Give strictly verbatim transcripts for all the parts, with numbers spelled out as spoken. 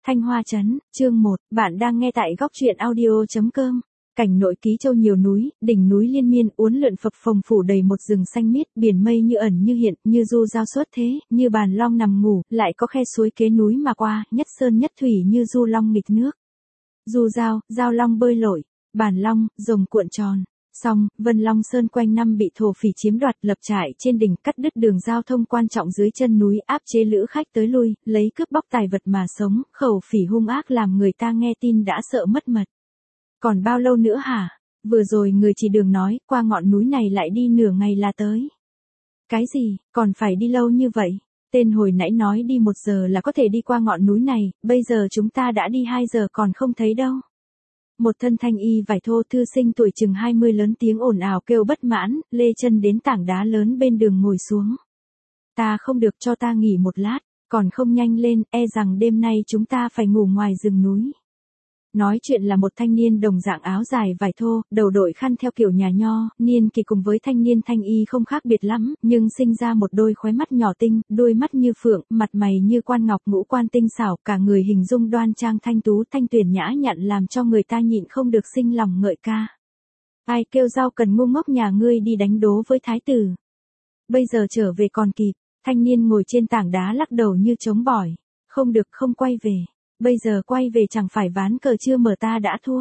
Thanh Hoa Trấn, chương một, bạn đang nghe tại góc truyện audio chấm com. Cảnh nội Ký Châu nhiều núi, đỉnh núi liên miên uốn lượn phập phồng phủ đầy một rừng xanh miết, biển mây như ẩn như hiện, như du giao xuất thế, như bàn long nằm ngủ, lại có khe suối kế núi mà qua, nhất sơn nhất thủy như du long nghịch nước. Du giao, giao long bơi lội, bàn long, rồng cuộn tròn. Song, Vân Long Sơn quanh năm bị thổ phỉ chiếm đoạt, lập trại trên đỉnh, cắt đứt đường giao thông quan trọng dưới chân núi, áp chế lữ khách tới lui, lấy cướp bóc tài vật mà sống, khẩu phỉ hung ác làm người ta nghe tin đã sợ mất mật. Còn bao lâu nữa hả? Vừa rồi người chỉ đường nói, qua ngọn núi này lại đi nửa ngày là tới. Cái gì, còn phải đi lâu như vậy? Tên hồi nãy nói đi một giờ là có thể đi qua ngọn núi này, bây giờ chúng ta đã đi hai giờ còn không thấy đâu. Một thân thanh y vải thô thư sinh tuổi chừng hai mươi lớn tiếng ồn ào kêu bất mãn, lê chân đến tảng đá lớn bên đường ngồi xuống. Ta không được, cho ta nghỉ một lát, còn không nhanh lên, e rằng đêm nay chúng ta phải ngủ ngoài rừng núi. Nói chuyện là một thanh niên đồng dạng áo dài vải thô, đầu đội khăn theo kiểu nhà nho, niên kỳ cùng với thanh niên thanh y không khác biệt lắm, nhưng sinh ra một đôi khóe mắt nhỏ tinh, đôi mắt như phượng, mặt mày như quan ngọc, ngũ quan tinh xảo, cả người hình dung đoan trang thanh tú thanh tuyển nhã nhặn làm cho người ta nhịn không được sinh lòng ngợi ca. Ai kêu Giao Cần ngu ngốc nhà ngươi đi đánh đố với thái tử? Bây giờ trở về còn kịp. Thanh niên ngồi trên tảng đá lắc đầu như trống bỏi. Không được, không quay về. Bây giờ quay về chẳng phải ván cờ chưa mở ta đã thua.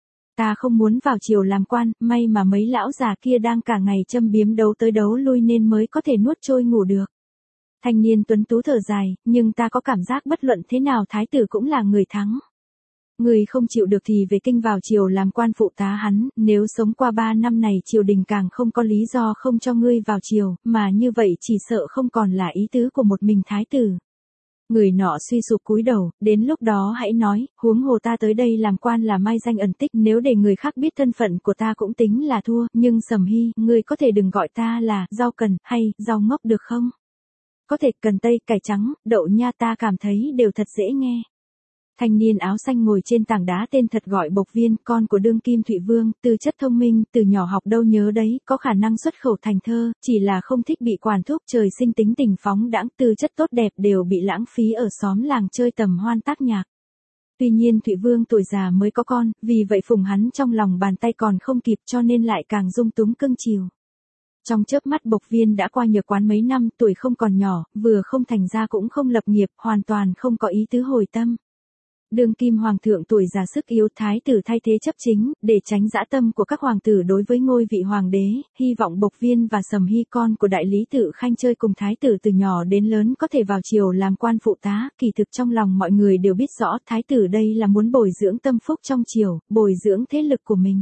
Ta không muốn vào triều làm quan, may mà mấy lão già kia đang cả ngày châm biếm đấu tới đấu lui nên mới có thể nuốt trôi ngủ được. Thanh niên tuấn tú thở dài, nhưng ta có cảm giác bất luận thế nào thái tử cũng là người thắng. Người không chịu được thì về kinh vào triều làm quan phụ tá hắn, nếu sống qua ba năm này triều đình càng không có lý do không cho ngươi vào triều, mà như vậy chỉ sợ không còn là ý tứ của một mình thái tử. Người nọ suy sụp cúi đầu, đến lúc đó hãy nói, huống hồ ta tới đây làm quan là mai danh ẩn tích, nếu để người khác biết thân phận của ta cũng tính là thua, nhưng Sầm Hy, ngươi có thể đừng gọi ta là Giao Cần hay Giao Ngốc được không? Có thể cần tây, cải trắng, đậu nha, ta cảm thấy đều thật dễ nghe. Thanh niên áo xanh ngồi trên tảng đá tên thật gọi Bộc Viên, con của đương kim Thụy Vương, tư chất thông minh, từ nhỏ học đâu nhớ đấy, có khả năng xuất khẩu thành thơ, chỉ là không thích bị quản thúc, trời sinh tính tình phóng đãng, tư chất tốt đẹp đều bị lãng phí ở xóm làng chơi tầm hoan tác nhạc. Tuy nhiên Thụy Vương tuổi già mới có con, vì vậy phụng hắn trong lòng bàn tay còn không kịp cho nên lại càng dung túng cưng chiều. Trong chớp mắt Bộc Viên đã qua nhờ quán mấy năm, tuổi không còn nhỏ, vừa không thành gia cũng không lập nghiệp, hoàn toàn không có ý tứ hồi tâm. Đương kim hoàng thượng tuổi già sức yếu, thái tử thay thế chấp chính, để tránh dã tâm của các hoàng tử đối với ngôi vị hoàng đế, hy vọng Bộc Viên và Sầm Hy con của đại lý tự Khanh chơi cùng thái tử từ nhỏ đến lớn có thể vào triều làm quan phụ tá, kỳ thực trong lòng mọi người đều biết rõ thái tử đây là muốn bồi dưỡng tâm phúc trong triều, bồi dưỡng thế lực của mình.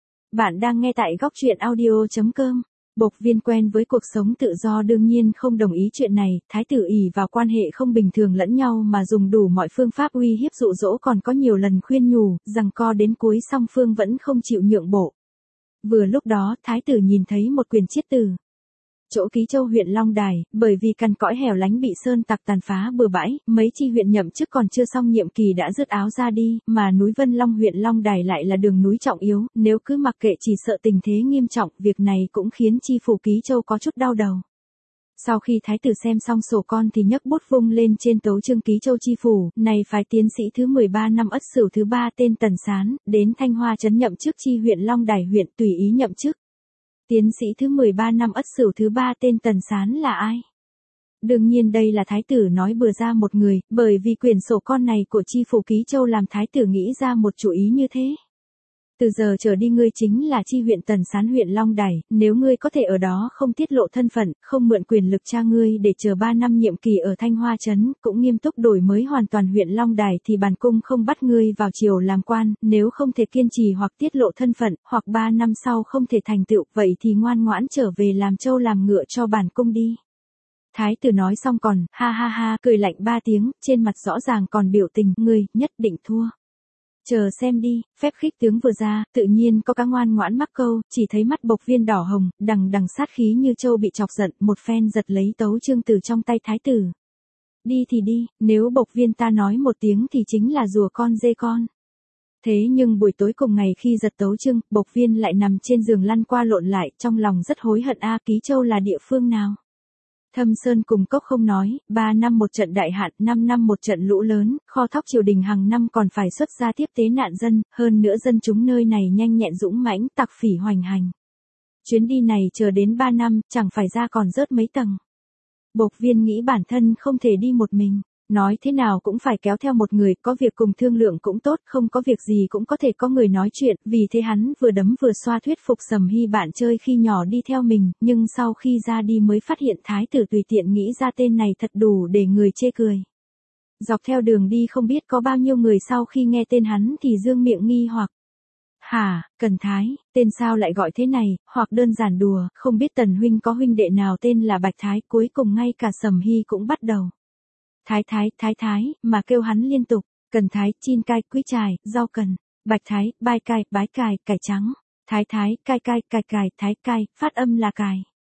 Bạn đang nghe tại góc truyện audio chấm com. Bộc Viên quen với cuộc sống tự do đương nhiên không đồng ý chuyện này, thái tử ỷ vào quan hệ không bình thường lẫn nhau mà dùng đủ mọi phương pháp uy hiếp dụ dỗ, còn có nhiều lần khuyên nhủ, giằng co đến cuối song phương vẫn không chịu nhượng bộ. Vừa lúc đó, thái tử nhìn thấy một quyền chiết từ chỗ Ký Châu huyện Long Đài, bởi vì cằn cõi hẻo lánh bị sơn tặc tàn phá bừa bãi, mấy chi huyện nhậm chức còn chưa xong nhiệm kỳ đã rứt áo ra đi, mà núi Vân Long huyện Long Đài lại là đường núi trọng yếu, nếu cứ mặc kệ chỉ sợ tình thế nghiêm trọng, việc này cũng khiến chi phủ Ký Châu có chút đau đầu. Sau khi thái tử xem xong sổ con thì nhấc bút vung lên trên tấu chương Ký Châu chi phủ, này phái tiến sĩ thứ mười ba năm Ất Sửu thứ ba tên Tần Sán, đến Thanh Hoa trấn nhậm chức chi huyện Long Đài huyện, tùy ý nhậm chức. Tiến sĩ thứ mười ba năm Ất Sửu thứ ba tên Tần Sán là ai? Đương nhiên đây là thái tử nói bừa ra một người, bởi vì quyển sổ con này của chi phủ Ký Châu làm thái tử nghĩ ra một chủ ý như thế. Từ giờ trở đi ngươi chính là chi huyện Tần Sán huyện Long Đài, nếu ngươi có thể ở đó không tiết lộ thân phận, không mượn quyền lực cha ngươi để chờ ba năm nhiệm kỳ ở Thanh Hoa trấn, cũng nghiêm túc đổi mới hoàn toàn huyện Long Đài thì bản cung không bắt ngươi vào triều làm quan, nếu không thể kiên trì hoặc tiết lộ thân phận, hoặc ba năm sau không thể thành tựu, vậy thì ngoan ngoãn trở về làm trâu làm ngựa cho bản cung đi. Thái tử nói xong còn, ha ha ha, cười lạnh ba tiếng, trên mặt rõ ràng còn biểu tình, ngươi, nhất định thua. Chờ xem đi, phép khích tướng vừa ra, tự nhiên có cá ngoan ngoãn mắc câu, chỉ thấy mắt Bộc Viên đỏ hồng, đằng đằng sát khí như trâu bị chọc giận, một phen giật lấy tấu chương từ trong tay thái tử. Đi thì đi, nếu Bộc Viên ta nói một tiếng thì chính là rùa con dê con. Thế nhưng buổi tối cùng ngày khi giật tấu chương, Bộc Viên lại nằm trên giường lăn qua lộn lại, trong lòng rất hối hận a, Ký Châu là địa phương nào? Thâm sơn cùng cốc không nói, ba năm một trận đại hạn, năm năm một trận lũ lớn, kho thóc triều đình hàng năm còn phải xuất ra tiếp tế nạn dân, hơn nữa dân chúng nơi này nhanh nhẹn dũng mãnh, tặc phỉ hoành hành. Chuyến đi này chờ đến ba năm, chẳng phải ra còn rớt mấy tầng. Bộc Viên nghĩ bản thân không thể đi một mình, nói thế nào cũng phải kéo theo một người, có việc cùng thương lượng cũng tốt, không có việc gì cũng có thể có người nói chuyện, vì thế hắn vừa đấm vừa xoa thuyết phục Sầm Hy bạn chơi khi nhỏ đi theo mình, nhưng sau khi ra đi mới phát hiện thái tử tùy tiện nghĩ ra tên này thật đủ để người chê cười. Dọc theo đường đi không biết có bao nhiêu người sau khi nghe tên hắn thì dương miệng nghi hoặc. Hả, Cần Thái, tên sao lại gọi thế này, hoặc đơn giản đùa, không biết Tần huynh có huynh đệ nào tên là Bạch Thái, cuối cùng ngay cả Sầm Hy cũng bắt đầu. Thái thái, thái thái, mà kêu hắn liên tục, Cần Thái, chin cai, quý trài, rau cần, Bạch Thái, bai cai, bái cài, cải trắng, Thái thái, cai cai, cài cài, thái cai, phát âm là cài.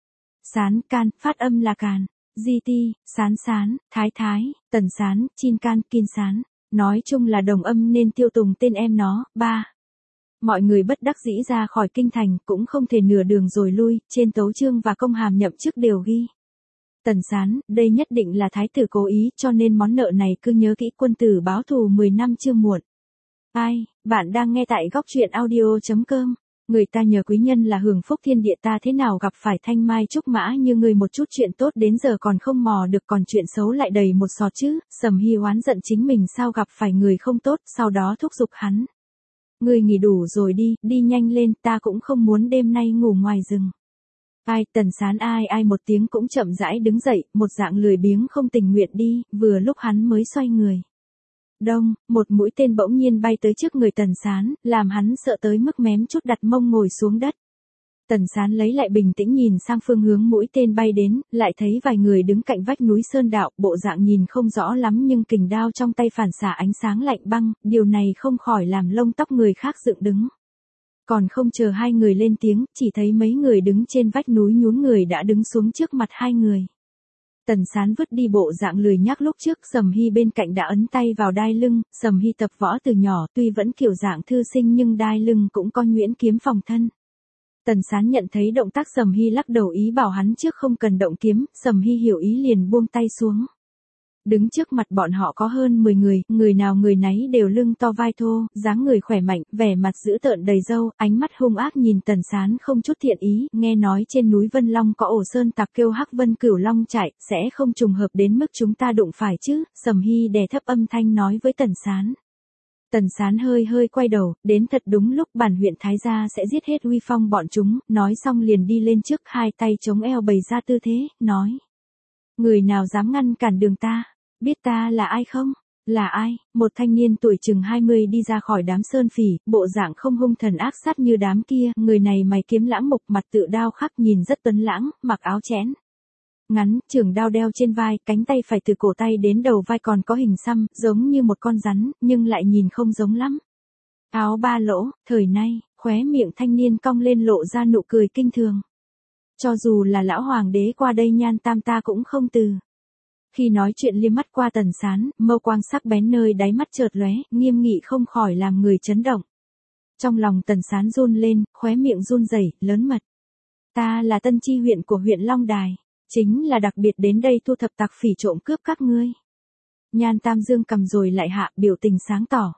Sán can, phát âm là càn, di ti, sán sán, thái thái, tần sán, chin can, kin sán, nói chung là đồng âm nên tiêu tùng tên em nó, ba. Mọi người bất đắc dĩ ra khỏi kinh thành, cũng không thể nửa đường rồi lui, trên tấu chương và công hàm nhậm chức đều ghi. Tần Sán, đây nhất định là thái tử cố ý, cho nên món nợ này cứ nhớ kỹ, quân tử báo thù mười năm chưa muộn. Ai, bạn đang nghe tại góc truyện audio chấm com. Người ta nhờ quý nhân là hưởng phúc thiên địa, ta thế nào gặp phải thanh mai trúc mã như người, một chút chuyện tốt đến giờ còn không mò được, còn chuyện xấu lại đầy một sọt chứ. Sầm Hy oán giận chính mình sao gặp phải người không tốt, sau đó thúc giục hắn. Ngươi nghỉ đủ rồi đi, đi nhanh lên, ta cũng không muốn đêm nay ngủ ngoài rừng. Ai, Tần Sán ai ai một tiếng cũng chậm rãi đứng dậy, một dạng lười biếng không tình nguyện đi, vừa lúc hắn mới xoay người. Đông, một mũi tên bỗng nhiên bay tới trước người Tần Sán, làm hắn sợ tới mức mém chút đặt mông ngồi xuống đất. Tần Sán lấy lại bình tĩnh nhìn sang phương hướng mũi tên bay đến, lại thấy vài người đứng cạnh vách núi sơn đạo, bộ dạng nhìn không rõ lắm nhưng kình đao trong tay phản xạ ánh sáng lạnh băng, điều này không khỏi làm lông tóc người khác dựng đứng. Còn không chờ hai người lên tiếng, chỉ thấy mấy người đứng trên vách núi nhún người đã đứng xuống trước mặt hai người. Tần Sán vứt đi bộ dạng lười nhác lúc trước, Sầm Hy bên cạnh đã ấn tay vào đai lưng, Sầm Hy tập võ từ nhỏ, tuy vẫn kiểu dạng thư sinh nhưng đai lưng cũng có nhuyễn kiếm phòng thân. Tần Sán nhận thấy động tác Sầm Hy lắc đầu ý bảo hắn trước không cần động kiếm, Sầm Hy hiểu ý liền buông tay xuống. Đứng trước mặt bọn họ có hơn mười người, người nào người nấy đều lưng to vai thô, dáng người khỏe mạnh, vẻ mặt dữ tợn đầy râu, ánh mắt hung ác nhìn Tần Sán không chút thiện ý, nghe nói trên núi Vân Long có ổ sơn tặc kêu Hắc Vân Cửu Long chạy, sẽ không trùng hợp đến mức chúng ta đụng phải chứ, Sầm Hy đè thấp âm thanh nói với Tần Sán. Tần Sán hơi hơi quay đầu, đến thật đúng lúc bản huyện Thái gia sẽ giết hết uy phong bọn chúng, nói xong liền đi lên trước, hai tay chống eo bày ra tư thế, nói. Người nào dám ngăn cản đường ta? Biết ta là ai không? Là ai? Một thanh niên tuổi chừng hai mươi đi ra khỏi đám sơn phỉ, bộ dạng không hung thần ác sát như đám kia, người này mày kiếm lãng mục, mặt tự đao khắc, nhìn rất tuấn lãng, mặc áo chẽn ngắn, trường đao đeo trên vai, cánh tay phải từ cổ tay đến đầu vai còn có hình xăm, giống như một con rắn, nhưng lại nhìn không giống lắm. Áo ba lỗ, thời nay, khóe miệng thanh niên cong lên lộ ra nụ cười kinh thường. Cho dù là lão hoàng đế qua đây Nhan Tam ta cũng không từ. Khi nói chuyện liếc mắt qua Tần Sán, mâu quang sắc bén nơi đáy mắt chợt lóe, nghiêm nghị không khỏi làm người chấn động. Trong lòng Tần Sán run lên, khóe miệng run rẩy, lớn mật. Ta là Tân Chi huyện của huyện Long Đài, chính là đặc biệt đến đây thu thập tặc phỉ trộm cướp các ngươi. Nhan Tam dương cầm rồi lại hạ, biểu tình sáng tỏ.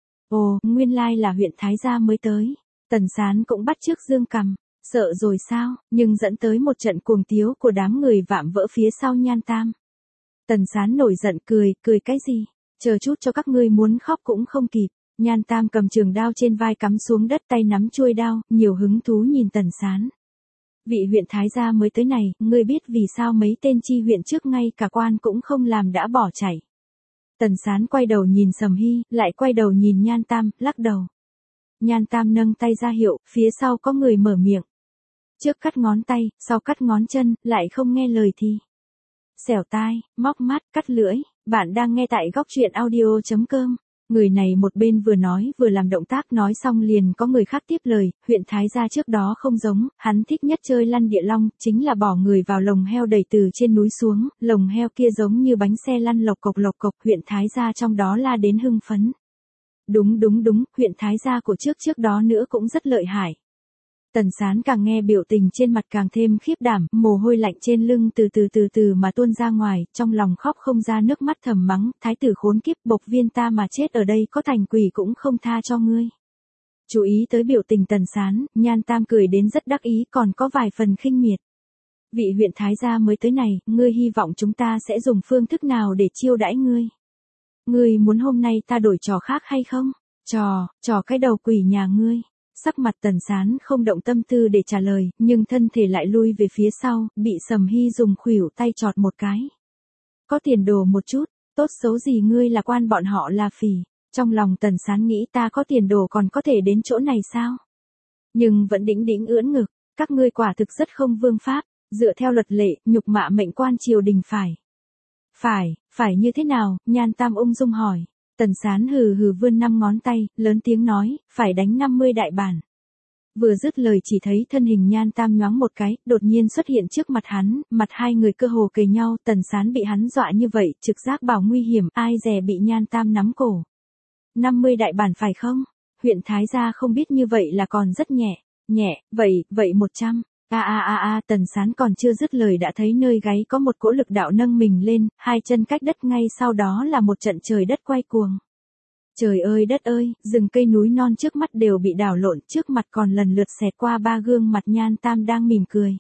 Ồ, nguyên lai là huyện Thái gia mới tới. Tần Sán cũng bắt chước dương cầm, sợ rồi sao, nhưng dẫn tới một trận cuồng tiếu của đám người vạm vỡ phía sau Nhan Tam. Tần Sán nổi giận cười, cười cái gì? Chờ chút cho các ngươi muốn khóc cũng không kịp. Nhan Tam cầm trường đao trên vai cắm xuống đất, tay nắm chuôi đao, nhiều hứng thú nhìn Tần Sán. Vị huyện Thái gia mới tới này, ngươi biết vì sao mấy tên chi huyện trước ngay cả quan cũng không làm đã bỏ chạy. Tần Sán quay đầu nhìn Sầm Hy, lại quay đầu nhìn Nhan Tam, lắc đầu. Nhan Tam nâng tay ra hiệu, phía sau có người mở miệng. Trước cắt ngón tay, sau cắt ngón chân, lại không nghe lời thì. Xẻo tai, móc mắt, cắt lưỡi, bạn đang nghe tại góc truyện audio chấm com. Người này một bên vừa nói vừa làm động tác, nói xong liền có người khác tiếp lời, huyện Thái gia trước đó không giống, hắn thích nhất chơi lăn địa long, chính là bỏ người vào lồng heo đẩy từ trên núi xuống, lồng heo kia giống như bánh xe lăn lộc cộc lộc cộc, huyện Thái gia trong đó la đến hưng phấn. Đúng đúng đúng, huyện Thái gia của trước trước đó nữa cũng rất lợi hại. Tần Sán càng nghe biểu tình trên mặt càng thêm khiếp đảm, mồ hôi lạnh trên lưng từ từ từ từ mà tuôn ra ngoài, trong lòng khóc không ra nước mắt thầm mắng, thái tử khốn kiếp bộc viên ta mà chết ở đây có thành quỷ cũng không tha cho ngươi. Chú ý tới biểu tình Tần Sán, Nhan Tam cười đến rất đắc ý còn có vài phần khinh miệt. Vị huyện thái gia mới tới này, ngươi hy vọng chúng ta sẽ dùng phương thức nào để chiêu đãi ngươi? Ngươi muốn hôm nay ta đổi trò khác hay không? Trò, trò cái đầu quỷ nhà ngươi. Sắc mặt Tần Sán không động tâm tư để trả lời, nhưng thân thể lại lui về phía sau, bị Sầm Hy dùng khuỷu tay chọt một cái. Có tiền đồ một chút, tốt xấu gì ngươi là quan bọn họ là phỉ. Trong lòng Tần Sán nghĩ ta có tiền đồ còn có thể đến chỗ này sao? Nhưng vẫn đĩnh đĩnh ưỡn ngực, các ngươi quả thực rất không vương pháp, dựa theo luật lệ, nhục mạ mệnh quan triều đình phải. Phải, phải như thế nào? Nhan Tam ung dung hỏi. Tần Sán hừ hừ vươn năm ngón tay, lớn tiếng nói, phải đánh năm mươi đại bản. Vừa dứt lời chỉ thấy thân hình Nhan Tam nhoáng một cái, đột nhiên xuất hiện trước mặt hắn, mặt hai người cơ hồ kề nhau, Tần Sán bị hắn dọa như vậy, trực giác bảo nguy hiểm, ai dè bị Nhan Tam nắm cổ. năm mươi đại bản phải không? Huyện Thái gia không biết như vậy là còn rất nhẹ, nhẹ, vậy, vậy một trăm. A a a a, Tần Sán còn chưa dứt lời đã thấy nơi gáy có một cỗ lực đạo nâng mình lên, hai chân cách đất ngay sau đó là một trận trời đất quay cuồng. Trời ơi đất ơi, rừng cây núi non trước mắt đều bị đảo lộn, trước mặt còn lần lượt xẹt qua ba gương mặt Nhan Tam đang mỉm cười.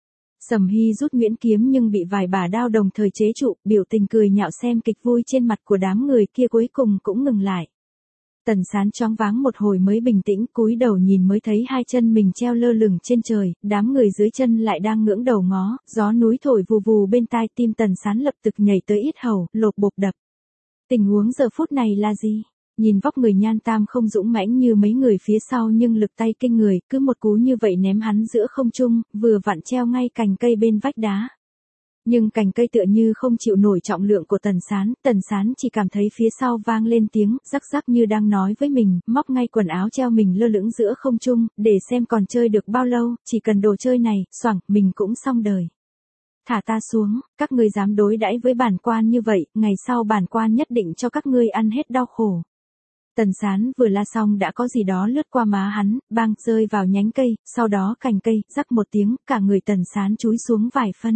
Sầm Hy rút nhuyễn kiếm nhưng bị vài bả đao đồng thời chế trụ, biểu tình cười nhạo xem kịch vui trên mặt của đám người kia cuối cùng cũng ngừng lại. Tần Sán choáng váng một hồi mới bình tĩnh, cúi đầu nhìn mới thấy hai chân mình treo lơ lửng trên trời, đám người dưới chân lại đang ngưỡng đầu ngó, gió núi thổi vù vù bên tai, tim Tần Sán lập tức nhảy tới yết hầu, lộp bộp đập. Tình huống giờ phút này là gì? Nhìn vóc người Nhan Tam không dũng mãnh như mấy người phía sau nhưng lực tay kinh người, cứ một cú như vậy ném hắn giữa không trung, vừa vặn treo ngay cành cây bên vách đá. Nhưng cành cây tựa như không chịu nổi trọng lượng của Tần Sán, Tần Sán chỉ cảm thấy phía sau vang lên tiếng, rắc rắc như đang nói với mình, móc ngay quần áo treo mình lơ lửng giữa không trung, để xem còn chơi được bao lâu, chỉ cần đồ chơi này, xoảng, mình cũng xong đời. Thả ta xuống, các ngươi dám đối đãi với bản quan như vậy, ngày sau bản quan nhất định cho các ngươi ăn hết đau khổ. Tần Sán vừa la xong đã có gì đó lướt qua má hắn, bang rơi vào nhánh cây, sau đó cành cây, rắc một tiếng, cả người Tần Sán chúi xuống vài phân.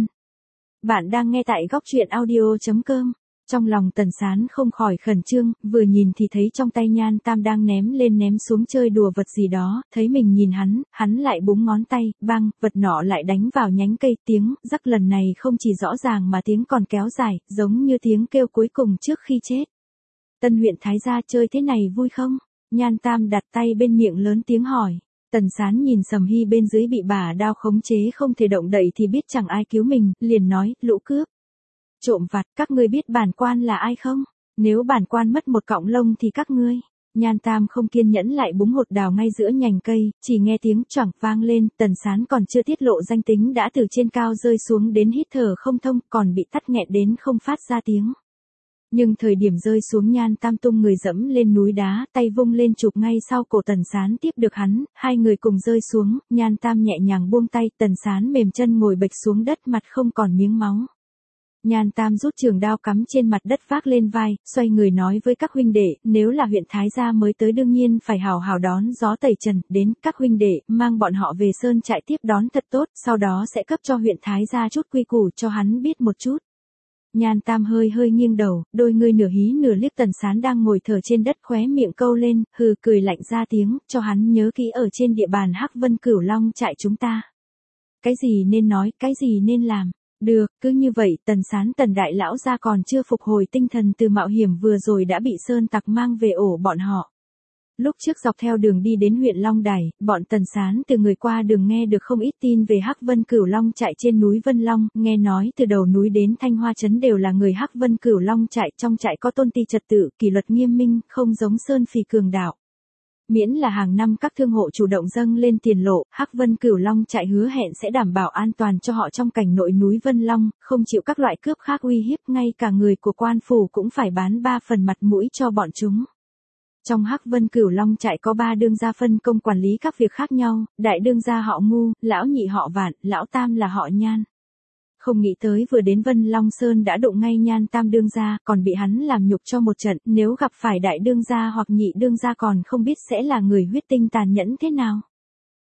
Bạn đang nghe tại góc truyện audio chấm com. Trong lòng Tần Sán không khỏi khẩn trương, vừa nhìn thì thấy trong tay Nhan Tam đang ném lên ném xuống chơi đùa vật gì đó, thấy mình nhìn hắn, hắn lại búng ngón tay, bang, vật nọ lại đánh vào nhánh cây, tiếng, rắc lần này không chỉ rõ ràng mà tiếng còn kéo dài, giống như tiếng kêu cuối cùng trước khi chết. Tân huyện Thái gia chơi thế này vui không? Nhan Tam đặt tay bên miệng lớn tiếng hỏi. Tần Sán nhìn Sầm Hy bên dưới bị bả đao khống chế không thể động đậy thì biết chẳng ai cứu mình, liền nói, lũ cướp. Trộm vặt, các ngươi biết bản quan là ai không? Nếu bản quan mất một cọng lông thì các ngươi. Nhan Tam không kiên nhẫn lại búng hột đào ngay giữa nhành cây, chỉ nghe tiếng choảng vang lên, Tần Sán còn chưa tiết lộ danh tính đã từ trên cao rơi xuống đến hít thở không thông, còn bị tắc nghẹn đến không phát ra tiếng. Nhưng thời điểm rơi xuống Nhan Tam tung người dẫm lên núi đá, tay vung lên chụp ngay sau cổ Tần Sán tiếp được hắn, hai người cùng rơi xuống, Nhan Tam nhẹ nhàng buông tay, Tần Sán mềm chân ngồi bệch xuống đất mặt không còn miếng máu. Nhan Tam rút trường đao cắm trên mặt đất vác lên vai, xoay người nói với các huynh đệ, nếu là huyện Thái gia mới tới đương nhiên phải hào hào đón gió tẩy trần, đến, các huynh đệ, mang bọn họ về sơn trại tiếp đón thật tốt, sau đó sẽ cấp cho huyện Thái gia chút quy củ cho hắn biết một chút. Nhan Tam hơi hơi nghiêng đầu, đôi ngươi nửa hí nửa liếc Tần Sán đang ngồi thở trên đất khóe miệng câu lên, hừ cười lạnh ra tiếng, cho hắn nhớ kỹ ở trên địa bàn Hắc Vân Cửu Long trại chúng ta. Cái gì nên nói, cái gì nên làm. Được, cứ như vậy, Tần Sán Tần đại lão gia còn chưa phục hồi tinh thần từ mạo hiểm vừa rồi đã bị sơn tặc mang về ổ bọn họ. Lúc trước dọc theo đường đi đến huyện Long Đài, bọn Tần Sán từ người qua đường nghe được không ít tin về Hắc Vân Cửu Long trại trên núi Vân Long, nghe nói từ đầu núi đến Thanh Hoa trấn đều là người Hắc Vân Cửu Long trại, trong trại có tôn ti trật tự, kỷ luật nghiêm minh, không giống sơn phỉ cường đạo. Miễn là hàng năm các thương hộ chủ động dâng lên tiền lộ, Hắc Vân Cửu Long trại hứa hẹn sẽ đảm bảo an toàn cho họ trong cảnh nội núi Vân Long, không chịu các loại cướp khác uy hiếp, ngay cả người của quan phủ cũng phải bán ba phần mặt mũi cho bọn chúng. Trong Hắc Vân Cửu Long trại có ba đương gia phân công quản lý các việc khác nhau, đại đương gia họ Ngu, lão nhị họ Vạn, lão tam là họ Nhan. Không nghĩ tới vừa đến Vân Long Sơn đã đụng ngay Nhan Tam đương gia, còn bị hắn làm nhục cho một trận, nếu gặp phải đại đương gia hoặc nhị đương gia còn không biết sẽ là người huyết tinh tàn nhẫn thế nào.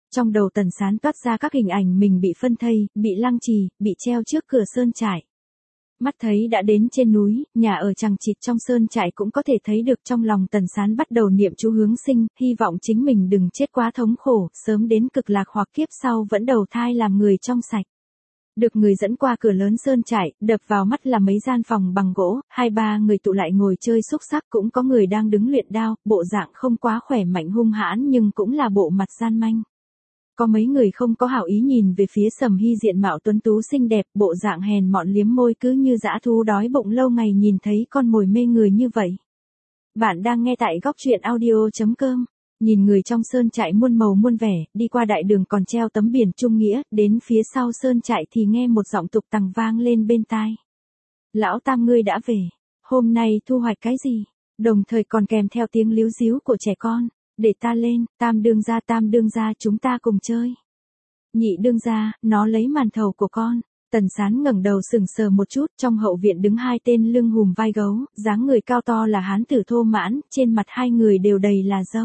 Trong đầu Tần Sán toát ra các hình ảnh mình bị phân thây, bị lăng trì, bị treo trước cửa sơn trại. Mắt thấy đã đến trên núi, nhà ở chằng chịt trong sơn trại cũng có thể thấy được, trong lòng Tần Sán bắt đầu niệm chú hướng sinh, hy vọng chính mình đừng chết quá thống khổ, sớm đến cực lạc hoặc kiếp sau vẫn đầu thai làm người trong sạch. Được người dẫn qua cửa lớn sơn trại, đập vào mắt là mấy gian phòng bằng gỗ, hai ba người tụ lại ngồi chơi xúc xắc, cũng có người đang đứng luyện đao, bộ dạng không quá khỏe mạnh hung hãn nhưng cũng là bộ mặt gian manh. Có mấy người không có hảo ý nhìn về phía Sầm Hy diện mạo tuấn tú xinh đẹp, bộ dạng hèn mọn liếm môi cứ như dã thú đói bụng lâu ngày nhìn thấy con mồi mê người như vậy. Bạn đang nghe tại góc truyện audio chấm com. Nhìn người trong sơn trại muôn màu muôn vẻ, đi qua đại đường còn treo tấm biển trung nghĩa, đến phía sau sơn trại thì nghe một giọng tục tằng vang lên bên tai. Lão Tam ngươi đã về, hôm nay thu hoạch cái gì? Đồng thời còn kèm theo tiếng líu díu của trẻ con. Để ta lên, Tam đương gia Tam đương gia chúng ta cùng chơi. Nhị đương gia, nó lấy màn thầu của con. Tần Sán ngẩng đầu sừng sờ một chút, trong hậu viện đứng hai tên lưng hùm vai gấu, dáng người cao to là hán tử thô mãn, trên mặt hai người đều đầy là râu.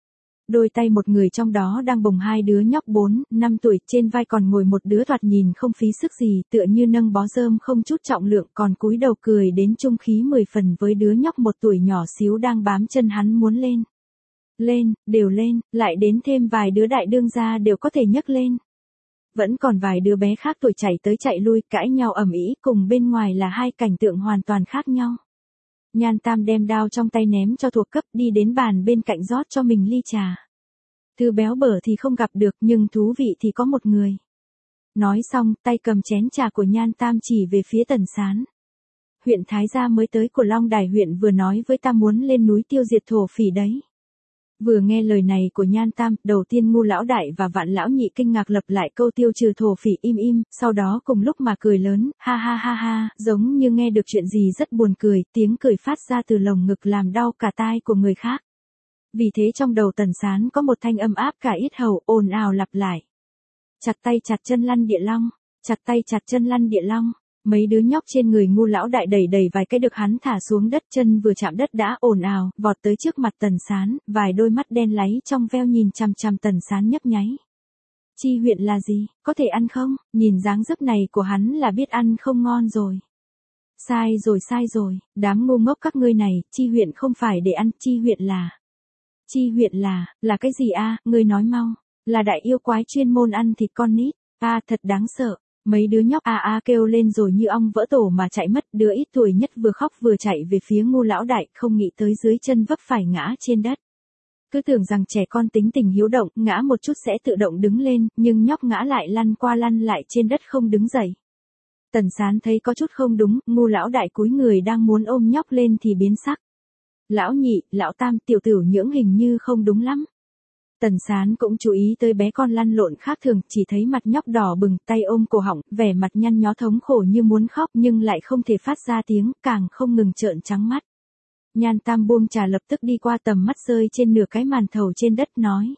Đôi tay một người trong đó đang bồng hai đứa nhóc bốn, năm tuổi, trên vai còn ngồi một đứa thoạt nhìn không phí sức gì, tựa như nâng bó rơm không chút trọng lượng, còn cúi đầu cười đến trung khí mười phần với đứa nhóc một tuổi nhỏ xíu đang bám chân hắn muốn lên. Lên, đều lên, lại đến thêm vài đứa đại đương gia đều có thể nhấc lên. Vẫn còn vài đứa bé khác tuổi chạy tới chạy lui, cãi nhau ầm ĩ, cùng bên ngoài là hai cảnh tượng hoàn toàn khác nhau. Nhan Tam đem đao trong tay ném cho thuộc cấp, đi đến bàn bên cạnh rót cho mình ly trà. Thứ béo bở thì không gặp được, nhưng thú vị thì có một người. Nói xong, tay cầm chén trà của Nhan Tam chỉ về phía Tần Sán. Huyện Thái Gia mới tới của Long Đài huyện vừa nói với ta muốn lên núi tiêu diệt thổ phỉ đấy. Vừa nghe lời này của Nhan Tam, đầu tiên Ngu lão đại và Vạn lão nhị kinh ngạc lặp lại câu tiêu trừ thổ phỉ im im, sau đó cùng lúc mà cười lớn, ha ha ha ha, giống như nghe được chuyện gì rất buồn cười, tiếng cười phát ra từ lồng ngực làm đau cả tai của người khác. Vì thế trong đầu Tần Sán có một thanh âm áp cả yết hầu, ồn ào lặp lại. Chặt tay chặt chân lăn địa long, chặt tay chặt chân lăn địa long. Mấy đứa nhóc trên người Ngu lão đại đẩy đẩy vài cái được hắn thả xuống đất, chân vừa chạm đất đã ồn ào, vọt tới trước mặt Tần Sán, vài đôi mắt đen láy trong veo nhìn chằm chằm Tần Sán nhấp nháy. Chi huyện là gì, có thể ăn không? Nhìn dáng dấp này của hắn là biết ăn không ngon rồi. Sai rồi sai rồi, đám ngu ngốc các ngươi này, chi huyện không phải để ăn, chi huyện là... Chi huyện là, là cái gì a? Ngươi nói mau, là đại yêu quái chuyên môn ăn thịt con nít, a à, thật đáng sợ. Mấy đứa nhóc a a kêu lên rồi như ong vỡ tổ mà chạy mất, đứa ít tuổi nhất vừa khóc vừa chạy về phía Ngu lão đại, không nghĩ tới dưới chân vấp phải ngã trên đất. Cứ tưởng rằng trẻ con tính tình hiếu động, ngã một chút sẽ tự động đứng lên, nhưng nhóc ngã lại lăn qua lăn lại trên đất không đứng dậy. Tần Sán thấy có chút không đúng, Ngu lão đại cúi người đang muốn ôm nhóc lên thì biến sắc. Lão nhị, lão tam, tiểu tử nhưỡng hình như không đúng lắm. Tần Sán cũng chú ý tới bé con lăn lộn khác thường, chỉ thấy mặt nhóc đỏ bừng, tay ôm cổ họng, vẻ mặt nhăn nhó thống khổ như muốn khóc nhưng lại không thể phát ra tiếng, càng không ngừng trợn trắng mắt. Nhan Tam buông trà lập tức đi qua tầm mắt rơi trên nửa cái màn thầu trên đất nói.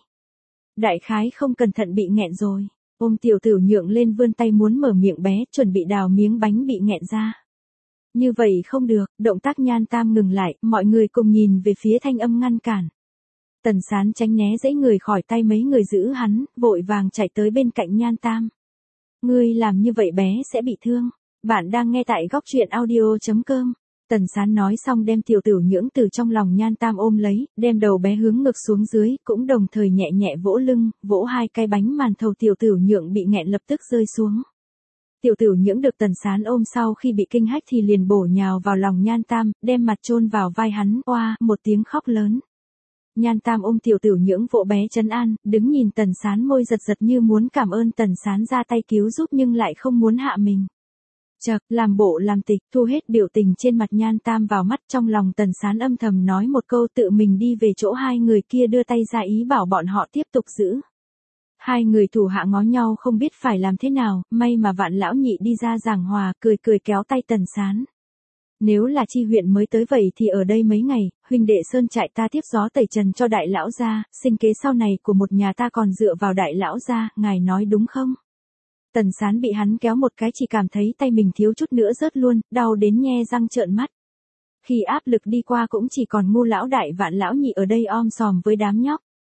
Đại khái không cẩn thận bị nghẹn rồi. Ôm tiểu tử nhượng lên vươn tay muốn mở miệng bé, chuẩn bị đào miếng bánh bị nghẹn ra. Như vậy không được, động tác Nhan Tam ngừng lại, mọi người cùng nhìn về phía thanh âm ngăn cản. Tần Sán tránh né dãy người khỏi tay mấy người giữ hắn, vội vàng chạy tới bên cạnh Nhan Tam. Ngươi làm như vậy bé sẽ bị thương. Bạn đang nghe tại góc truyện audio chấm com. Tần Sán nói xong đem tiểu tử nhưỡng từ trong lòng Nhan Tam ôm lấy, đem đầu bé hướng ngược xuống dưới, cũng đồng thời nhẹ nhẹ vỗ lưng, vỗ hai cái bánh màn thầu tiểu tử nhưỡng bị nghẹn lập tức rơi xuống. Tiểu tử nhưỡng được Tần Sán ôm sau khi bị kinh hách thì liền bổ nhào vào lòng Nhan Tam, đem mặt chôn vào vai hắn, oa, một tiếng khóc lớn. Nhan Tam ôm tiểu tử nhưỡng vỗ bé trấn an, đứng nhìn Tần Sán môi giật giật như muốn cảm ơn Tần Sán ra tay cứu giúp nhưng lại không muốn hạ mình. Chậc, làm bộ làm tịch, thu hết biểu tình trên mặt Nhan Tam vào mắt, trong lòng Tần Sán âm thầm nói một câu tự mình đi về chỗ hai người kia đưa tay ra ý bảo bọn họ tiếp tục giữ. Hai người thủ hạ ngó nhau không biết phải làm thế nào, may mà Vạn lão nhị đi ra giảng hòa, cười cười kéo tay Tần Sán. Nếu là chi huyện mới tới vậy thì ở đây mấy ngày, huynh đệ sơn trại ta tiếp gió tẩy trần cho đại lão gia, sinh kế sau này của một nhà ta còn dựa vào đại lão gia, ngài nói đúng không? Tần Sán bị hắn kéo một cái chỉ cảm thấy tay mình thiếu chút nữa rớt luôn, đau đến nhe răng trợn mắt. Khi áp lực đi qua cũng chỉ còn Ngu lão đại Vạn lão nhị ở đây om sòm với đám nhóc.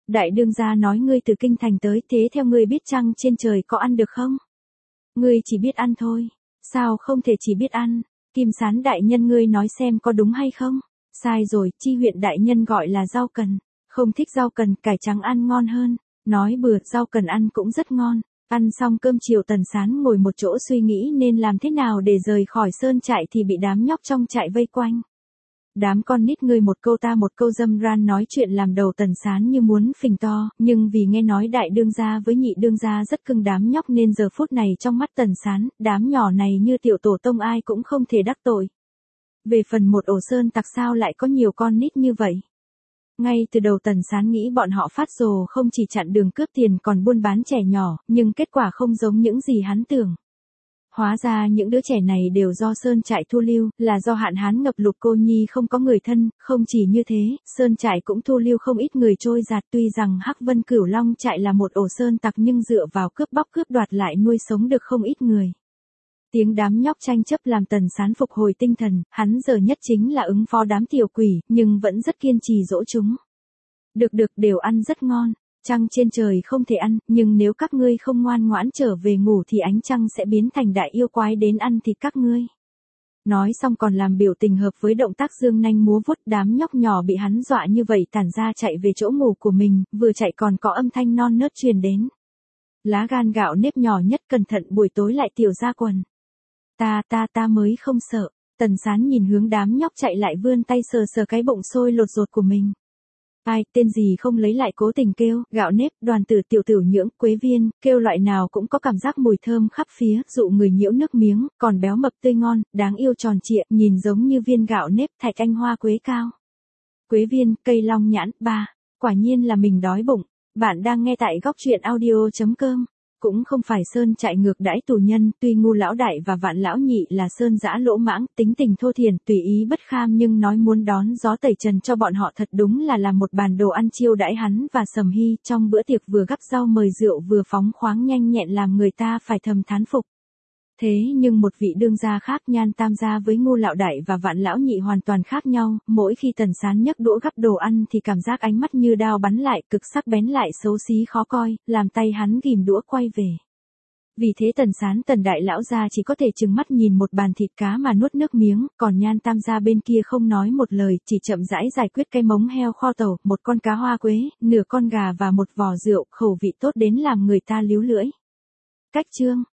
Đại đương gia nói ngươi từ kinh thành tới, thế theo ngươi biết trăng trên trời có ăn được không? Ngươi chỉ biết ăn thôi, sao không thể chỉ biết ăn? Kim Sán đại nhân ngươi nói xem có đúng hay không? Sai rồi, Chi huyện đại nhân gọi là rau cần, không thích rau cần, cải trắng ăn ngon hơn. Nói bừa, rau cần ăn cũng rất ngon. Ăn xong cơm chiều Tần Sán ngồi một chỗ suy nghĩ nên làm thế nào để rời khỏi sơn trại thì bị đám nhóc trong trại vây quanh. Đám con nít ngươi một câu ta một câu dâm ran nói chuyện làm đầu Tần Sán như muốn phình to, nhưng vì nghe nói đại đương gia với nhị đương gia rất cưng đám nhóc nên giờ phút này trong mắt Tần Sán, đám nhỏ này như tiểu tổ tông ai cũng không thể đắc tội. Về phần một ổ sơn tặc sao lại có nhiều con nít như vậy? Ngay từ đầu Tần Sán nghĩ bọn họ phát rồ không chỉ chặn đường cướp tiền còn buôn bán trẻ nhỏ, nhưng kết quả không giống những gì hắn tưởng. Hóa ra những đứa trẻ này đều do sơn trại thu lưu, là do hạn hán ngập lụt cô nhi không có người thân, không chỉ như thế, sơn trại cũng thu lưu không ít người trôi giạt tuy rằng Hắc Vân Cửu Long trại là một ổ sơn tặc nhưng dựa vào cướp bóc cướp đoạt lại nuôi sống được không ít người. Tiếng đám nhóc tranh chấp làm Tần Sán phục hồi tinh thần, hắn giờ nhất chính là ứng phó đám tiểu quỷ, nhưng vẫn rất kiên trì dỗ chúng. Được được đều ăn rất ngon, trăng trên trời không thể ăn, nhưng nếu các ngươi không ngoan ngoãn trở về ngủ thì ánh trăng sẽ biến thành đại yêu quái đến ăn thịt các ngươi. Nói xong còn làm biểu tình hợp với động tác dương nanh múa vuốt, đám nhóc nhỏ bị hắn dọa như vậy tản ra chạy về chỗ ngủ của mình, vừa chạy còn có âm thanh non nớt truyền đến. Lá gan gạo nếp nhỏ nhất cẩn thận buổi tối lại tiểu ra quần. Ta ta ta mới không sợ. Tần Sán nhìn hướng đám nhóc chạy lại vươn tay sờ sờ cái bụng sôi lột rột của mình. Ai, tên gì không lấy lại cố tình kêu, gạo nếp, đoàn tử, tiểu tử nhưỡng, quế viên, kêu loại nào cũng có cảm giác mùi thơm khắp phía, dụ người nhiễu nước miếng, còn béo mập tươi ngon, đáng yêu tròn trịa, nhìn giống như viên gạo nếp, thạch anh hoa quế cao. Quế viên, cây long nhãn, ba, quả nhiên là mình đói bụng. Bạn đang nghe tại góc truyện audio chấm com. Cũng không phải sơn trại ngược đãi tù nhân, tuy Ngu lão đại và Vạn lão nhị là sơn dã lỗ mãng, tính tình thô thiển, tùy ý bất kham nhưng nói muốn đón gió tẩy trần cho bọn họ thật đúng là làm một bàn đồ ăn chiêu đãi hắn và Sầm Hy, trong bữa tiệc vừa gắp rau mời rượu vừa phóng khoáng nhanh nhẹn làm người ta phải thầm thán phục. Thế nhưng một vị đương gia khác Nhan Tam gia với Ngu lão đại và Vạn lão nhị hoàn toàn khác nhau, mỗi khi Tần Sán nhấc đũa gắp đồ ăn thì cảm giác ánh mắt như đao bắn lại, cực sắc bén lại xấu xí khó coi, làm tay hắn ghìm đũa quay về. Vì thế Tần Sán Tần đại lão gia chỉ có thể trừng mắt nhìn một bàn thịt cá mà nuốt nước miếng, còn Nhan Tam gia bên kia không nói một lời, chỉ chậm rãi giải quyết cái mống heo kho tàu, một con cá hoa quế, nửa con gà và một vò rượu, khẩu vị tốt đến làm người ta líu lưỡi. Cách chương